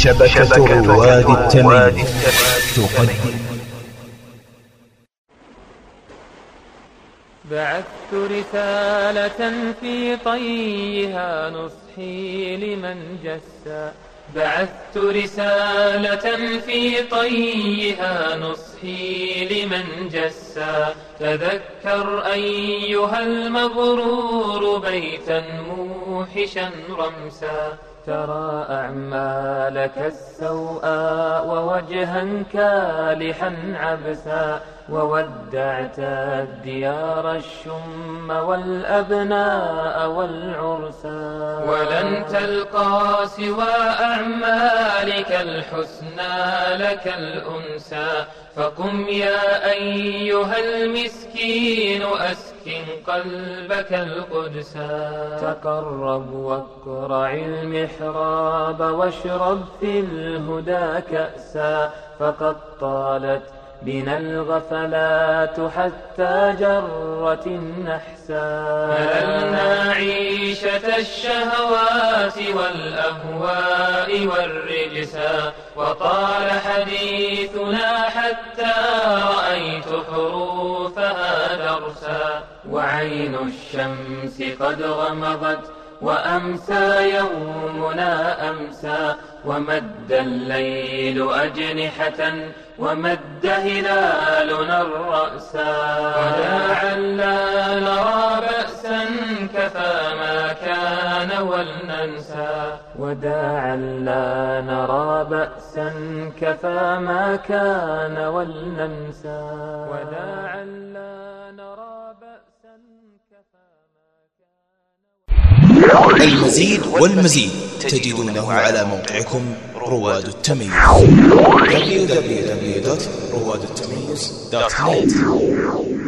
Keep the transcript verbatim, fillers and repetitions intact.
شبكة رواد التمييز تقدم. بعثت رسالة في طيها نصحي لمن جسى بعثت رسالة في طيها نصحي لمن جسى تذكر أيها المغرور بيتا موحشا رمسا ترى أعمالك السوء ووجها كالحا عبسا وودعت الديار الشم والأبناء والعرسا ولن تلقى سوى أعمالك الحسنى لك الأنسى فقم يا أيها المسكين أسكن قلبك القدسا تقرب واقرع المحراب واشرب في الهدى كأسا فقد طالت بنا الغفلات حتى جرت النحسا مللنا عيشة الشهوات والأهواء والرجسا وطال حديثنا حتى رأيت حروفها درسا وعين الشمس قد غمضت وأمسى يومنا أمسى ومد الليل أجنحة ومد هلالنا الرأسا وداعا لا نرى بأسا كفى ما كان ولننسى وداعا لا نرى بأسا كفى ما كان ولننسى وداعا لا نرى بأسا كفى ما كان. المزيد والمزيد تجدونه على موقعكم رواد التمييز دبليو دبليو دبليو دوت رواد التمييز دوت نت.